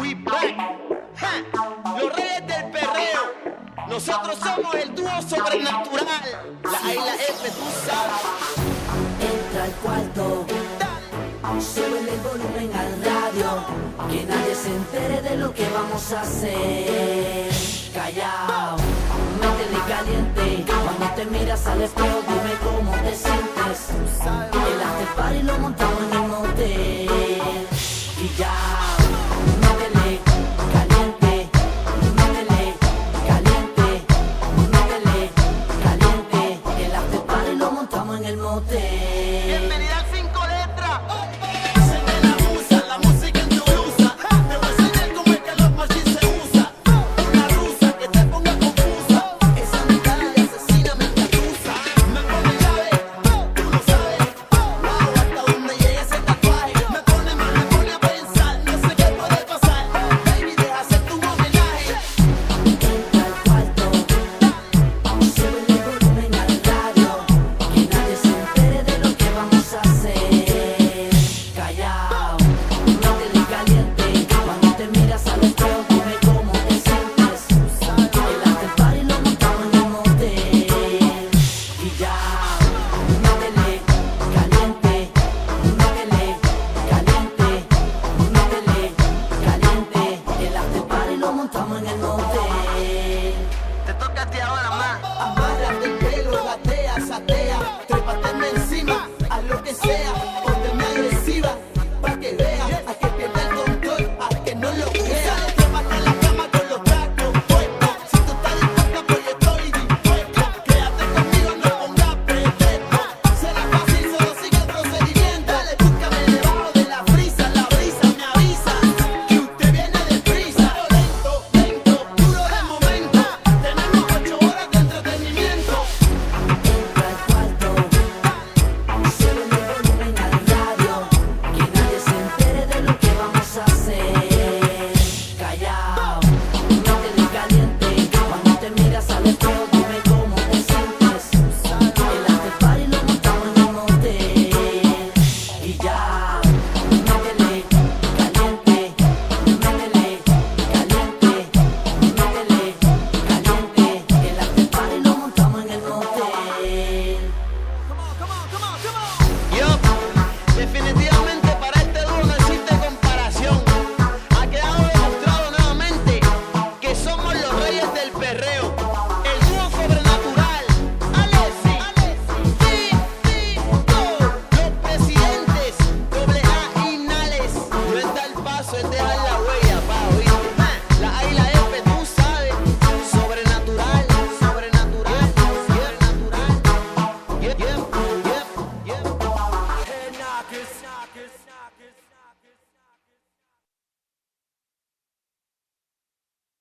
We back. Ja. Los reyes del perreo. Nosotros somos el dúo sobrenatural. La A y la F, tú sabes. Entra al cuarto, sube el volumen al radio, que nadie se entere de lo que vamos a hacer. Callao, métele caliente, cuando te miras al espejo dime cómo te sientes. El after party lo montamos en el motel. Y ya, métele caliente, métele caliente, métele caliente. El after party lo montamos en el motel. Bienvenida al 5 letras. Montamos en el motel. Te toca a ti ahora más. Amárrate el pelo, gatea, satea, trépateme encima, haz lo que sea, ponte agresiva, pa' que veas, a que pierda el control, a que no lo crea. Trépate en la cama con los tacos puestos, si tú estás dispuesta pues yo estoy dispuesto. Quédate conmigo, no pongas pretexto, será fácil, solo sigue el procedimiento. Dale, búscame debajo de la brisa me avisa, que usted viene deprisa. Lento, duro de momento, tenemos 8 horas de entretenimiento. Entra al cuarto, sube el volumen al radio, que nadie se entere de lo que vamos a hacer. Callao, métele caliente, cuando te miras al espejo dime cómo te sientes. El after party lo montamos en el motel. Y ya, métele caliente, métele caliente, métele caliente. El after party lo montamos en el motel. Yo, definitivamente para este dúo no existe comparación. Ha quedado demostrado nuevamente que somos los reyes del perreo. El dúo sobrenatural. Alexi, Tito, los presidentes, doble A y Nales. No es dar paso, es dejar la huella, pa, ¿oíste? La A y la F, tú sabes. Sobrenatural, sobrenatural, sobrenatural. Yep. Head knockers.